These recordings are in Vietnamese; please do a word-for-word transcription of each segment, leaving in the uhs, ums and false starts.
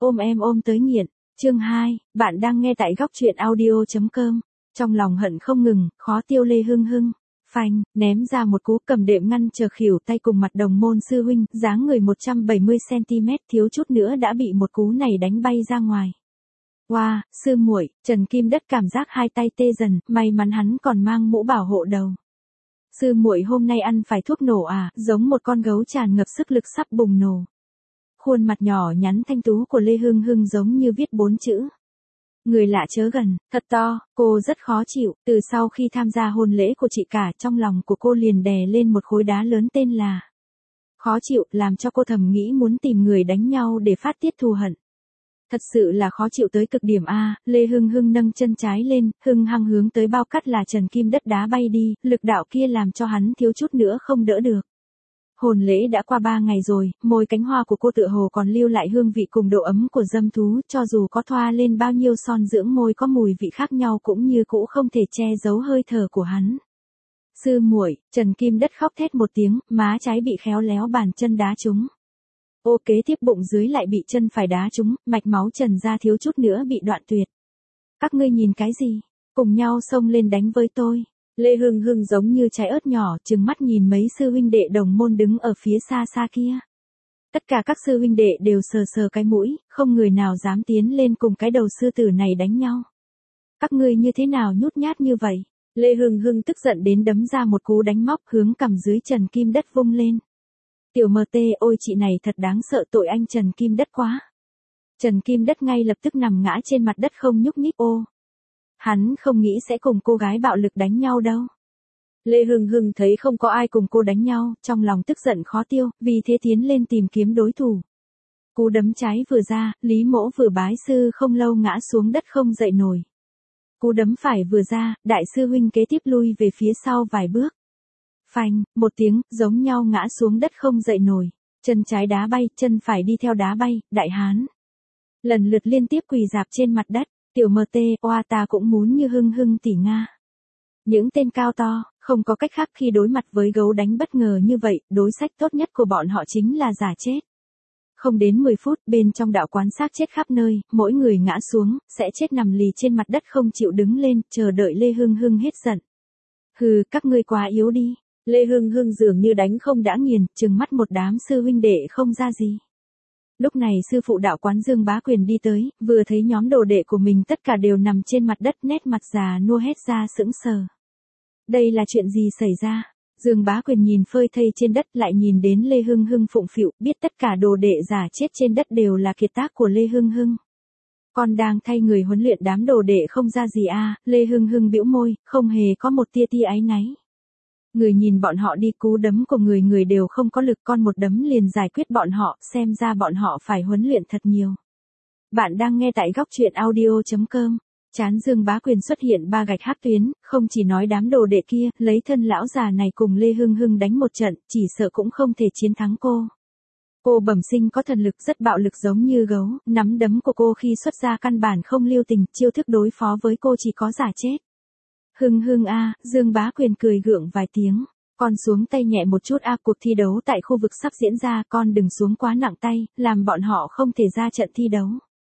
Ôm em ôm tới nghiện. Chương hai, bạn đang nghe tại góc truyện audio chấm com. Trong lòng hận không ngừng, khó tiêu Lê Hưng Hưng. Phanh, ném ra một cú cầm đệm ngăn chờ khỉu tay cùng mặt đồng môn sư huynh, dáng người một trăm bảy mươi xăng ti mét thiếu chút nữa đã bị một cú này đánh bay ra ngoài. Wow, sư muội, Trần Kim Đất cảm giác hai tay tê dần, may mắn hắn còn mang mũ bảo hộ đầu. Sư muội hôm nay ăn phải thuốc nổ à, giống một con gấu tràn ngập sức lực sắp bùng nổ. Khuôn mặt nhỏ nhắn thanh tú của Lê Hưng Hưng giống như viết bốn chữ. Người lạ chớ gần, thật to, cô rất khó chịu, từ sau khi tham gia hôn lễ của chị cả trong lòng của cô liền đè lên một khối đá lớn tên là khó chịu, làm cho cô thầm nghĩ muốn tìm người đánh nhau để phát tiết thù hận. Thật sự là khó chịu tới cực điểm a. Lê Hưng Hưng nâng chân trái lên, hưng hăng hướng tới bao cắt là Trần Kim Đất đá bay đi, lực đạo kia làm cho hắn thiếu chút nữa không đỡ được. Hôn lễ đã qua ba ngày rồi, môi cánh hoa của cô tựa hồ còn lưu lại hương vị cùng độ ấm của dâm thú, cho dù có thoa lên bao nhiêu son dưỡng môi có mùi vị khác nhau cũng như cũ không thể che giấu hơi thở của hắn. Sư muội, Trần Kim Đất khóc thét một tiếng, má trái bị khéo léo bàn chân đá trúng. Ô kế tiếp bụng dưới lại bị chân phải đá trúng, mạch máu trần ra thiếu chút nữa bị đoạn tuyệt. Các ngươi nhìn cái gì? Cùng nhau xông lên đánh với tôi. Lê Hưng Hưng giống như trái ớt nhỏ, trừng mắt nhìn mấy sư huynh đệ đồng môn đứng ở phía xa xa kia. Tất cả các sư huynh đệ đều sờ sờ cái mũi, không người nào dám tiến lên cùng cái đầu sư tử này đánh nhau. Các ngươi như thế nào nhút nhát như vậy? Lê Hưng Hưng tức giận đến đấm ra một cú đánh móc hướng cằm dưới Trần Kim Đất vung lên. Tiểu mờ tê, ôi chị này thật đáng sợ, tội anh Trần Kim Đất quá. Trần Kim Đất ngay lập tức nằm ngã trên mặt đất không nhúc nhích. Ô. Hắn không nghĩ sẽ cùng cô gái bạo lực đánh nhau đâu. Lê Hưng Hưng thấy không có ai cùng cô đánh nhau, trong lòng tức giận khó tiêu, vì thế tiến lên tìm kiếm đối thủ. Cú đấm trái vừa ra, Lý Mỗ vừa bái sư không lâu ngã xuống đất không dậy nổi. Cú đấm phải vừa ra, đại sư huynh kế tiếp lui về phía sau vài bước. Phanh, một tiếng, giống nhau ngã xuống đất không dậy nổi. Chân trái đá bay, chân phải đi theo đá bay, đại hán. Lần lượt liên tiếp quỳ dạp trên mặt đất. Tiểu mờ tê, oa ta cũng muốn như Hưng Hưng tỷ Nga. Những tên cao to, không có cách khác khi đối mặt với gấu đánh bất ngờ như vậy, đối sách tốt nhất của bọn họ chính là giả chết. Không đến mười phút, bên trong đạo quán xác chết khắp nơi, mỗi người ngã xuống, sẽ chết nằm lì trên mặt đất không chịu đứng lên, chờ đợi Lê Hưng Hưng hết giận. Hừ, các ngươi quá yếu đi. Lê Hưng Hưng dường như đánh không đã nghiền, trừng mắt một đám sư huynh đệ không ra gì. Lúc này sư phụ đạo quán Dương Bá Quyền đi tới, vừa thấy nhóm đồ đệ của mình tất cả đều nằm trên mặt đất, nét mặt già nua hết ra sững sờ. Đây là chuyện gì xảy ra? Dương Bá Quyền nhìn phơi thây trên đất lại nhìn đến Lê Hưng Hưng phụng phịu, biết tất cả đồ đệ giả chết trên đất đều là kiệt tác của Lê Hưng Hưng. Con đang thay người huấn luyện đám đồ đệ không ra gì à? Lê Hưng Hưng bĩu môi, không hề có một tia tia áy náy. Người nhìn bọn họ đi, cú đấm của người người đều không có lực, con một đấm liền giải quyết bọn họ, xem ra bọn họ phải huấn luyện thật nhiều. Bạn đang nghe tại góc truyện audio chấm com. Chán Dương Bá Quyền xuất hiện ba gạch hắc tuyến, không chỉ nói đám đồ đệ kia, lấy thân lão già này cùng Lê Hưng Hưng đánh một trận, chỉ sợ cũng không thể chiến thắng cô. Cô bẩm sinh có thần lực rất bạo lực giống như gấu, nắm đấm của cô khi xuất ra căn bản không lưu tình, chiêu thức đối phó với cô chỉ có giả chết. Hưng Hưng a, Dương Bá Quyền cười gượng vài tiếng, con xuống tay nhẹ một chút a, cuộc thi đấu tại khu vực sắp diễn ra, con đừng xuống quá nặng tay, làm bọn họ không thể ra trận thi đấu.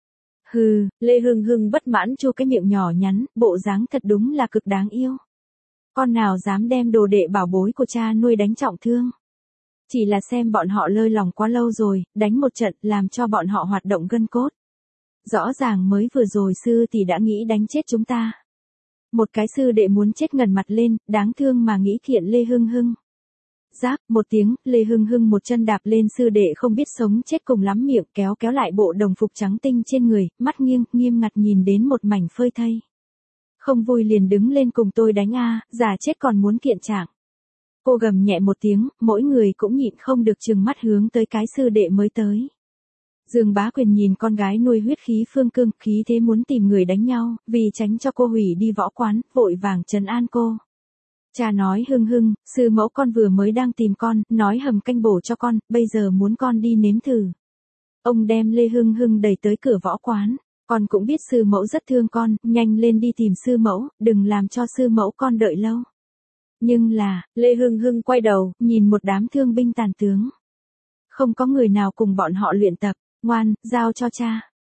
Hừ, Lê Hưng Hưng bất mãn chu cái miệng nhỏ nhắn, bộ dáng thật đúng là cực đáng yêu. Con nào dám đem đồ đệ bảo bối của cha nuôi đánh trọng thương. Chỉ là xem bọn họ lơi lòng quá lâu rồi, đánh một trận làm cho bọn họ hoạt động gân cốt. Rõ ràng mới vừa rồi sư tỷ đã nghĩ đánh chết chúng ta. Một cái sư đệ muốn chết ngần mặt lên, đáng thương mà nghĩ kiện Lê Hưng Hưng. Rác, một tiếng, Lê Hưng Hưng một chân đạp lên sư đệ không biết sống chết cùng lắm miệng, kéo kéo lại bộ đồng phục trắng tinh trên người, mắt nghiêng, nghiêm ngặt nhìn đến một mảnh phơi thây. Không vui liền đứng lên cùng tôi đánh a, già chết còn muốn kiện trạng. Cô gầm nhẹ một tiếng, mỗi người cũng nhịn không được trừng mắt hướng tới cái sư đệ mới tới. Dương Bá Quyền nhìn con gái nuôi huyết khí phương cương, khí thế muốn tìm người đánh nhau, vì tránh cho cô hủy đi võ quán, vội vàng trấn an cô. Cha nói Hưng Hưng, sư mẫu con vừa mới đang tìm con, nói hầm canh bổ cho con, bây giờ muốn con đi nếm thử. Ông đem Lê Hưng Hưng đẩy tới cửa võ quán, con cũng biết sư mẫu rất thương con, nhanh lên đi tìm sư mẫu, đừng làm cho sư mẫu con đợi lâu. Nhưng là, Lê Hưng Hưng quay đầu, nhìn một đám thương binh tàn tướng. Không có người nào cùng bọn họ luyện tập, ngoan, giao cho cha.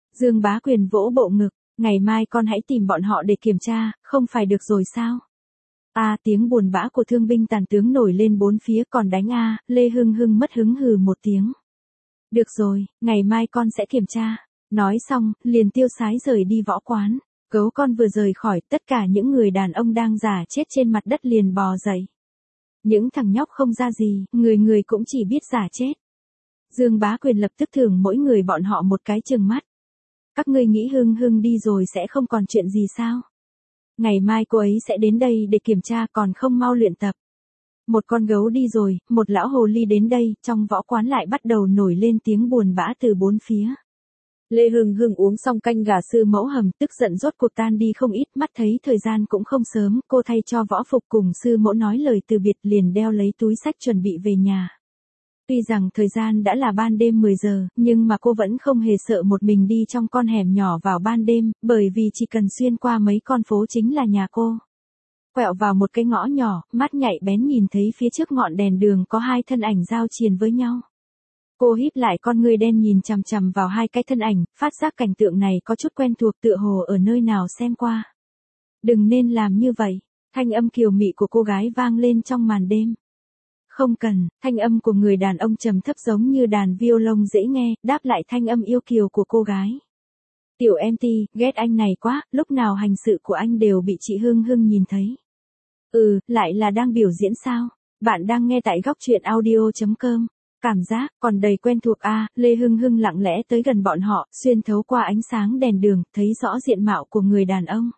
Dương Bá Quyền vỗ bộ ngực, ngày mai con hãy tìm bọn họ để kiểm tra, không phải được rồi sao? A à, tiếng buồn bã của thương binh tàn tướng nổi lên bốn phía, còn đánh a, à, Lê Hưng Hưng mất hứng hừ một tiếng. Được rồi, ngày mai con sẽ kiểm tra. Nói xong, liền tiêu sái rời đi võ quán. Gấu con vừa rời khỏi, tất cả những người đàn ông đang giả chết trên mặt đất liền bò dậy. Những thằng nhóc không ra gì, người người cũng chỉ biết giả chết. Dương Bá Quyền lập tức thưởng mỗi người bọn họ một cái trừng mắt. Các ngươi nghĩ Hưng Hưng đi rồi sẽ không còn chuyện gì sao? Ngày mai cô ấy sẽ đến đây để kiểm tra, còn không mau luyện tập. Một con gấu đi rồi, một lão hồ ly đến đây, trong võ quán lại bắt đầu nổi lên tiếng buồn bã từ bốn phía. Lê Hưng Hưng uống xong canh gà sư mẫu hầm, tức giận rốt cuộc tan đi không ít, mắt thấy thời gian cũng không sớm, cô thay cho võ phục cùng sư mẫu nói lời từ biệt, liền đeo lấy túi sách chuẩn bị về nhà. Tuy rằng thời gian đã là ban đêm mười giờ, nhưng mà cô vẫn không hề sợ một mình đi trong con hẻm nhỏ vào ban đêm, bởi vì chỉ cần xuyên qua mấy con phố chính là nhà cô. Quẹo vào một cái ngõ nhỏ, mắt nhạy bén nhìn thấy phía trước ngọn đèn đường có hai thân ảnh giao triền với nhau. Cô híp lại con ngươi đen nhìn chằm chằm vào hai cái thân ảnh, phát giác cảnh tượng này có chút quen thuộc, tựa hồ ở nơi nào xem qua. Đừng nên làm như vậy, thanh âm kiều mị của cô gái vang lên trong màn đêm. Không cần, thanh âm của người đàn ông trầm thấp giống như đàn violon dễ nghe, đáp lại thanh âm yêu kiều của cô gái. Tiểu em ti, ghét anh này quá, lúc nào hành sự của anh đều bị chị Hưng Hưng nhìn thấy. Ừ, lại là đang biểu diễn sao? Bạn đang nghe tại góc truyện audio chấm com. Cảm giác còn đầy quen thuộc a, à, Lê Hưng Hưng lặng lẽ tới gần bọn họ, xuyên thấu qua ánh sáng đèn đường, thấy rõ diện mạo của người đàn ông.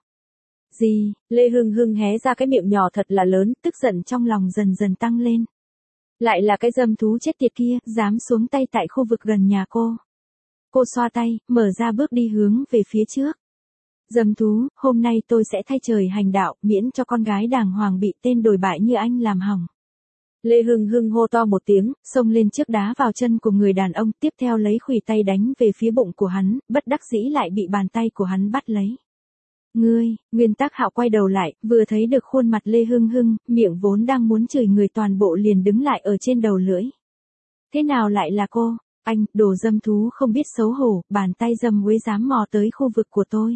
Gì? Lê Hưng Hưng hé ra cái miệng nhỏ thật là lớn, tức giận trong lòng dần dần tăng lên. Lại là cái dâm thú chết tiệt kia, dám xuống tay tại khu vực gần nhà cô. Cô xoa tay, mở ra bước đi hướng về phía trước. Dâm thú, hôm nay tôi sẽ thay trời hành đạo, miễn cho con gái đàng hoàng bị tên đồi bại như anh làm hỏng. Lê Hưng Hưng hô to một tiếng, xông lên trước đá vào chân của người đàn ông, tiếp theo lấy khuỷu tay đánh về phía bụng của hắn, bất đắc dĩ lại bị bàn tay của hắn bắt lấy. Ngươi, Nguyên Tắc Hạo quay đầu lại, vừa thấy được khuôn mặt Lê Hưng Hưng, miệng vốn đang muốn chửi người toàn bộ liền đứng lại ở trên đầu lưỡi. Thế nào lại là cô? Anh, đồ dâm thú không biết xấu hổ, bàn tay dâm quế dám mò tới khu vực của tôi.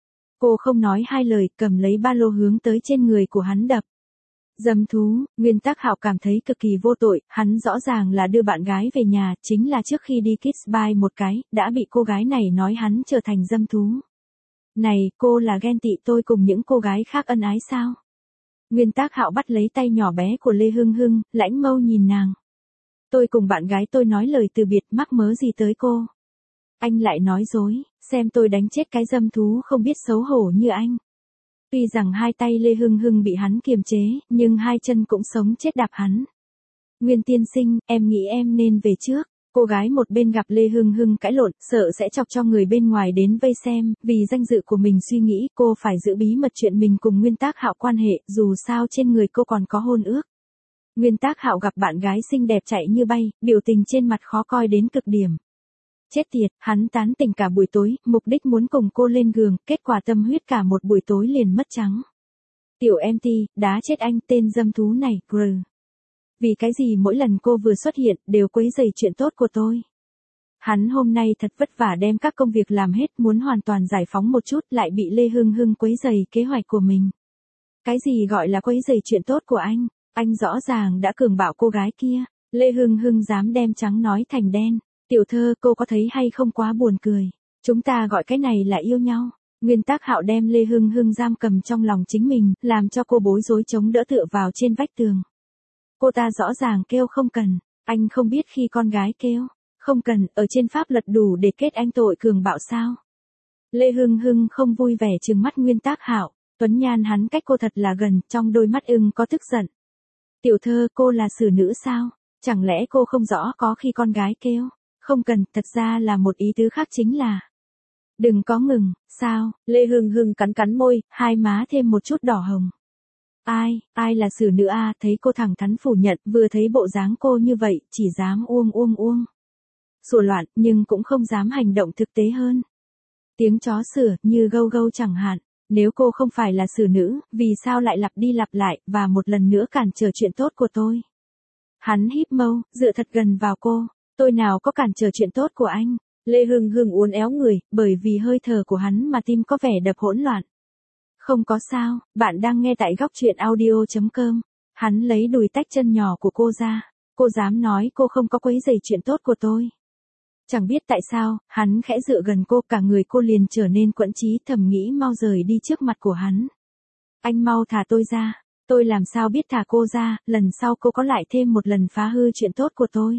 Cô không nói hai lời, cầm lấy ba lô hướng tới trên người của hắn đập. Dâm thú, Nguyên Tắc Hạo cảm thấy cực kỳ vô tội, hắn rõ ràng là đưa bạn gái về nhà, chính là trước khi đi Kids Buy một cái, đã bị cô gái này nói hắn trở thành dâm thú. Này, cô là ghen tị tôi cùng những cô gái khác ân ái sao? Nguyên Tắc Hạo bắt lấy tay nhỏ bé của Lê Hưng Hưng, lãnh mâu nhìn nàng. Tôi cùng bạn gái tôi nói lời từ biệt, mắc mớ gì tới cô? Anh lại nói dối, xem tôi đánh chết cái dâm thú không biết xấu hổ như anh. Tuy rằng hai tay Lê Hưng Hưng bị hắn kiềm chế, nhưng hai chân cũng sống chết đạp hắn. Nguyên tiên sinh, em nghĩ em nên về trước. Cô gái một bên gặp Lê Hưng Hưng cãi lộn, sợ sẽ chọc cho người bên ngoài đến vây xem, vì danh dự của mình suy nghĩ cô phải giữ bí mật chuyện mình cùng Nguyên Tắc Hạo quan hệ, dù sao trên người cô còn có hôn ước. Nguyên Tắc Hạo gặp bạn gái xinh đẹp chạy như bay, biểu tình trên mặt khó coi đến cực điểm. Chết tiệt, hắn tán tỉnh cả buổi tối, mục đích muốn cùng cô lên giường, kết quả tâm huyết cả một buổi tối liền mất trắng. Tiểu em ti, đá chết anh tên dâm thú này, grr. Vì cái gì mỗi lần cô vừa xuất hiện, đều quấy rầy chuyện tốt của tôi. Hắn hôm nay thật vất vả đem các công việc làm hết, muốn hoàn toàn giải phóng một chút, lại bị Lê Hưng Hưng quấy rầy kế hoạch của mình. Cái gì gọi là quấy rầy chuyện tốt của anh? Anh rõ ràng đã cường bạo cô gái kia. Lê Hưng Hưng dám đem trắng nói thành đen. Tiểu thơ, cô có thấy hay không quá buồn cười. Chúng ta gọi cái này là yêu nhau. Nguyên Tắc Hạo đem Lê Hưng Hưng giam cầm trong lòng chính mình, làm cho cô bối rối chống đỡ tựa vào trên vách tường. Cô ta rõ ràng kêu không cần. Anh không biết khi con gái kêu không cần, ở trên pháp luật đủ để kết anh tội cường bạo sao? Lê Hưng Hưng không vui vẻ trừng mắt Nguyên Tắc Hạo. Tuấn nhan hắn cách cô thật là gần, trong đôi mắt ưng có tức giận. Tiểu thơ, cô là xử nữ sao? Chẳng lẽ cô không rõ có khi con gái kêu không cần, thật ra là một ý tứ khác chính là đừng có ngừng, sao? Lê Hưng Hưng cắn cắn môi, hai má thêm một chút đỏ hồng. Ai, ai là xử nữ a? Thấy cô thẳng thắn phủ nhận, vừa thấy bộ dáng cô như vậy, chỉ dám uông uông uông. Sủa loạn, nhưng cũng không dám hành động thực tế hơn. Tiếng chó sủa, như gâu gâu chẳng hạn. Nếu cô không phải là xử nữ, vì sao lại lặp đi lặp lại, và một lần nữa cản trở chuyện tốt của tôi? Hắn híp mâu, dựa thật gần vào cô. Tôi nào có cản trở chuyện tốt của anh. Lê Hưng Hưng uốn éo người, bởi vì hơi thở của hắn mà tim có vẻ đập hỗn loạn. Không có sao, bạn đang nghe tại góc truyện audio.com. Hắn lấy đùi tách chân nhỏ của cô ra. Cô dám nói cô không có quấy rầy chuyện tốt của tôi. Chẳng biết tại sao, hắn khẽ dựa gần cô, cả người cô liền trở nên quẫn trí, thầm nghĩ mau rời đi trước mặt của hắn. Anh mau thả tôi ra. Tôi làm sao biết thả cô ra, lần sau cô có lại thêm một lần phá hư chuyện tốt của tôi.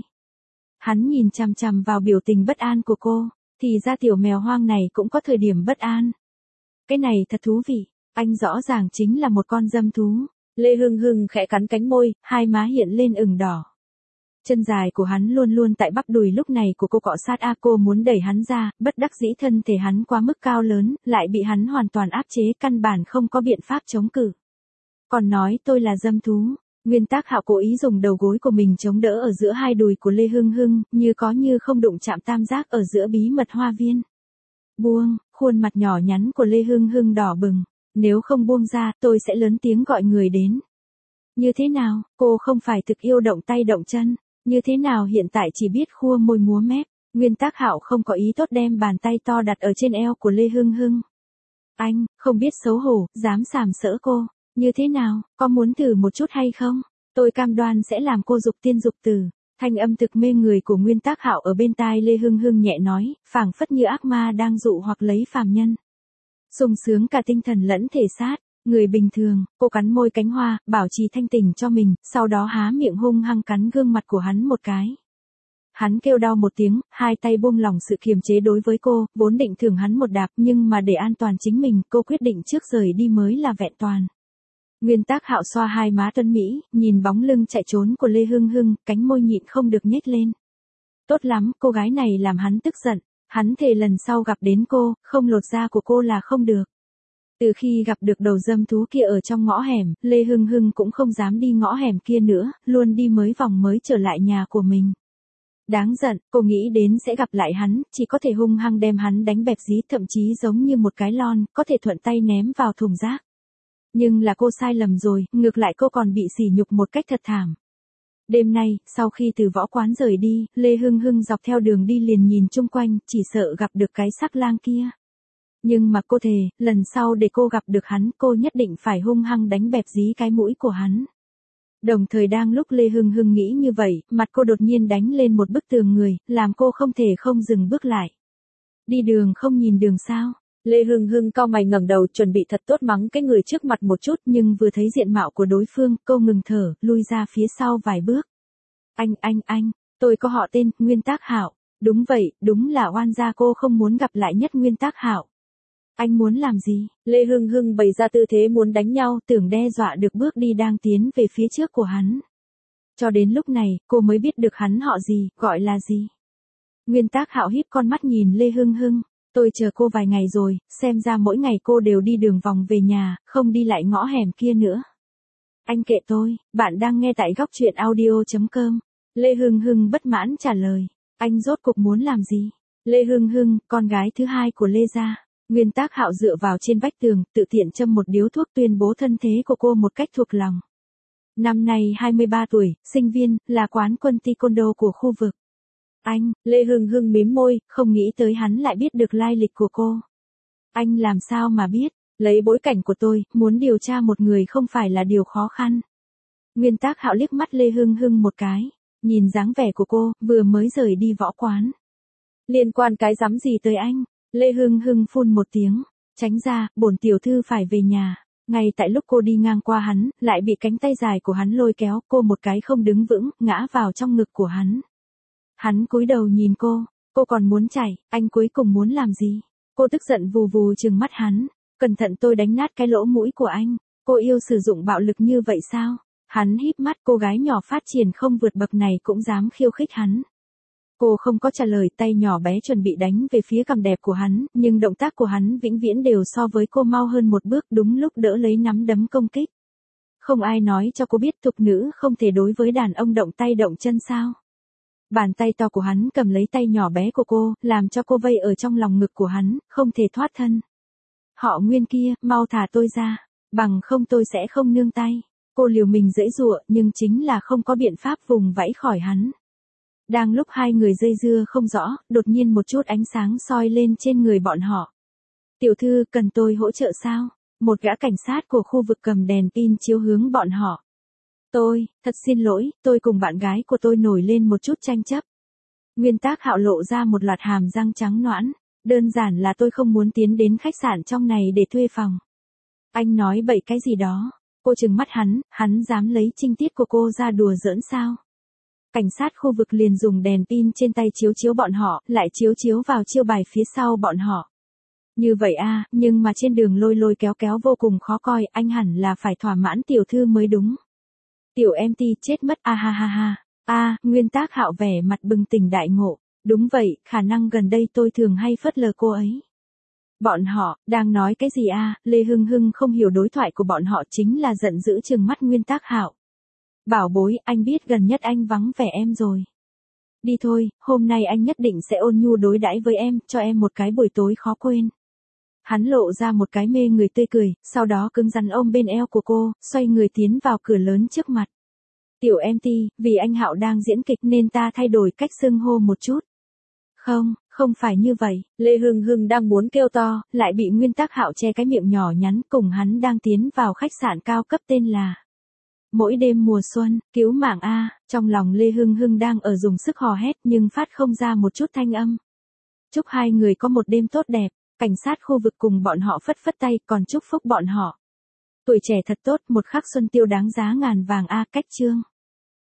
Hắn nhìn chằm chằm vào biểu tình bất an của cô, thì ra tiểu mèo hoang này cũng có thời điểm bất an. Cái này thật thú vị, anh rõ ràng chính là một con dâm thú. Lê Hưng Hưng khẽ cắn cánh môi, hai má hiện lên ửng đỏ. Chân dài của hắn luôn luôn tại bắp đùi lúc này của cô cọ sát a cô muốn đẩy hắn ra, bất đắc dĩ thân thể hắn quá mức cao lớn, lại bị hắn hoàn toàn áp chế, căn bản không có biện pháp chống cự. Còn nói tôi là dâm thú. Nguyên Tác Hạo cố ý dùng đầu gối của mình chống đỡ ở giữa hai đùi của Lê Hưng Hưng, như có như không đụng chạm tam giác ở giữa bí mật hoa viên. Buông, khuôn mặt nhỏ nhắn của Lê Hưng Hưng đỏ bừng. Nếu không buông ra, tôi sẽ lớn tiếng gọi người đến. Như thế nào, cô không phải thực yêu động tay động chân. Như thế nào hiện tại chỉ biết khua môi múa mép. Nguyên Tác Hạo không có ý tốt đem bàn tay to đặt ở trên eo của Lê Hưng Hưng. Anh, không biết xấu hổ, dám sàm sỡ cô. Như thế nào, có muốn thử một chút hay không? Tôi cam đoan sẽ làm cô dục tiên dục tử. Thanh âm thực mê người của Nguyên Tác Hạo ở bên tai Lê Hưng Hưng nhẹ nói, phảng phất như ác ma đang dụ hoặc lấy phàm nhân. Sung sướng cả tinh thần lẫn thể xác. Người bình thường, cô cắn môi cánh hoa, bảo trì thanh tỉnh cho mình, sau đó há miệng hung hăng cắn gương mặt của hắn một cái. Hắn kêu đau một tiếng, hai tay buông lỏng sự kiềm chế đối với cô, vốn định thưởng hắn một đạp, nhưng mà để an toàn chính mình, cô quyết định trước rời đi mới là vẹn toàn. Nguyên Tác Hạo xoa hai má tuấn Mỹ, nhìn bóng lưng chạy trốn của Lê Hưng Hưng, cánh môi nhịn không được nhếch lên. Tốt lắm, cô gái này làm hắn tức giận, hắn thề lần sau gặp đến cô, không lột da của cô là không được. Từ khi gặp được đầu dâm thú kia ở trong ngõ hẻm, Lê Hưng Hưng cũng không dám đi ngõ hẻm kia nữa, luôn đi mới vòng mới trở lại nhà của mình. Đáng giận, cô nghĩ đến sẽ gặp lại hắn, chỉ có thể hung hăng đem hắn đánh bẹp dí, thậm chí giống như một cái lon, có thể thuận tay ném vào thùng rác. Nhưng là cô sai lầm rồi, ngược lại cô còn bị sỉ nhục một cách thật thảm. Đêm nay, sau khi từ võ quán rời đi, Lê Hưng Hưng dọc theo đường đi liền nhìn chung quanh, chỉ sợ gặp được cái sắc lang kia. Nhưng mà cô thề, lần sau để cô gặp được hắn, cô nhất định phải hung hăng đánh bẹp dí cái mũi của hắn. Đồng thời đang lúc Lê Hưng Hưng nghĩ như vậy, mặt cô đột nhiên đánh lên một bức tường người, làm cô không thể không dừng bước lại. Đi đường không nhìn đường sao? Lê Hưng Hưng cau mày ngẩng đầu chuẩn bị thật tốt mắng cái người trước mặt một chút, nhưng vừa thấy diện mạo của đối phương, cô ngừng thở, lui ra phía sau vài bước. Anh, anh, anh, tôi có họ tên, Nguyên Tác Hạo. Đúng vậy, đúng là oan gia cô không muốn gặp lại nhất Nguyên Tác Hạo. Anh muốn làm gì? Lê Hưng Hưng bày ra tư thế muốn đánh nhau, tưởng đe dọa được bước đi đang tiến về phía trước của hắn. Cho đến lúc này, cô mới biết được hắn họ gì, gọi là gì. Nguyên Tác Hạo híp con mắt nhìn Lê Hưng Hưng. Tôi chờ cô vài ngày rồi, xem ra mỗi ngày cô đều đi đường vòng về nhà, không đi lại ngõ hẻm kia nữa. Anh kệ tôi, bạn đang nghe tại góc truyện audio.com. Lê Hưng Hưng bất mãn trả lời. Anh rốt cuộc muốn làm gì? Lê Hưng Hưng, con gái thứ hai của Lê gia. Nguyên Tác Hạo dựa vào trên vách tường, tự tiện châm một điếu thuốc tuyên bố thân thế của cô một cách thuộc lòng. Năm nay hai mươi ba tuổi, sinh viên, là quán quân taekwondo của khu vực. Anh, Lê Hưng Hưng mím môi, không nghĩ tới hắn lại biết được lai lịch của cô. Anh làm sao mà biết, lấy bối cảnh của tôi, muốn điều tra một người không phải là điều khó khăn. Nguyên Tác Hạo liếc mắt Lê Hưng Hưng một cái, nhìn dáng vẻ của cô, vừa mới rời đi võ quán. Liên quan cái rắm gì tới anh? Lê Hưng Hưng phun một tiếng, tránh ra, bổn tiểu thư phải về nhà. Ngay tại lúc cô đi ngang qua hắn, lại bị cánh tay dài của hắn lôi kéo, cô một cái không đứng vững, ngã vào trong ngực của hắn. Hắn cúi đầu nhìn cô, cô còn muốn chạy, anh cuối cùng muốn làm gì? Cô tức giận vù vù trừng mắt hắn, cẩn thận tôi đánh nát cái lỗ mũi của anh. Cô yêu sử dụng bạo lực như vậy sao? Hắn híp mắt, cô gái nhỏ phát triển không vượt bậc này cũng dám khiêu khích hắn. Cô không có trả lời, tay nhỏ bé chuẩn bị đánh về phía cằm đẹp của hắn, nhưng động tác của hắn vĩnh viễn đều so với cô mau hơn một bước, đúng lúc đỡ lấy nắm đấm công kích. Không ai nói cho cô biết thục nữ không thể đối với đàn ông động tay động chân sao? Bàn tay to của hắn cầm lấy tay nhỏ bé của cô, làm cho cô vây ở trong lòng ngực của hắn, không thể thoát thân. Họ Nguyên kia, mau thả tôi ra, bằng không tôi sẽ không nương tay. Cô liều mình giãy giụa, nhưng chính là không có biện pháp vùng vẫy khỏi hắn. Đang lúc hai người dây dưa không rõ, đột nhiên một chút ánh sáng soi lên trên người bọn họ. Tiểu thư, cần tôi hỗ trợ sao? Một gã cảnh sát của khu vực cầm đèn pin chiếu hướng bọn họ. Tôi, thật xin lỗi, tôi cùng bạn gái của tôi nổi lên một chút tranh chấp. Nguyên Tác Hạo lộ ra một loạt hàm răng trắng nõn. Đơn giản là tôi không muốn tiến đến khách sạn trong này để thuê phòng. Anh nói bậy cái gì đó. Cô trừng mắt hắn, hắn dám lấy trinh tiết của cô ra đùa giỡn sao? Cảnh sát khu vực liền dùng đèn pin trên tay chiếu chiếu bọn họ, lại chiếu chiếu vào chiêu bài phía sau bọn họ. Như vậy a, nhưng mà trên đường lôi lôi kéo kéo vô cùng khó coi, anh hẳn là phải thỏa mãn tiểu thư mới đúng. Tiểu em ti chết mất a ha ha ha. A, Nguyên Tác Hạo vẻ mặt bừng tỉnh đại ngộ. Đúng vậy, khả năng gần đây tôi thường hay phớt lờ cô ấy. Bọn họ, đang nói cái gì a? Lê Hưng Hưng không hiểu đối thoại của bọn họ chính là giận dữ trừng mắt Nguyên Tác Hạo. Bảo bối, anh biết gần nhất anh vắng vẻ em rồi. Đi thôi, hôm nay anh nhất định sẽ ôn nhu đối đãi với em, cho em một cái buổi tối khó quên. Hắn lộ ra một cái mê người tươi cười, sau đó cứng rắn ôm bên eo của cô, xoay người tiến vào cửa lớn trước mặt. Tiểu em ti, vì anh Hạo đang diễn kịch nên ta thay đổi cách xưng hô một chút. Không, không phải như vậy, Lê Hưng Hưng đang muốn kêu to, lại bị Nguyên Tác Hạo che cái miệng nhỏ nhắn cùng hắn đang tiến vào khách sạn cao cấp tên là Mỗi đêm mùa xuân, cứu mạng a, trong lòng Lê Hưng Hưng đang ở dùng sức hò hét nhưng phát không ra một chút thanh âm. Chúc hai người có một đêm tốt đẹp, cảnh sát khu vực cùng bọn họ phất phất tay còn chúc phúc bọn họ. Tuổi trẻ thật tốt, một khắc xuân tiêu đáng giá ngàn vàng a, cách chương.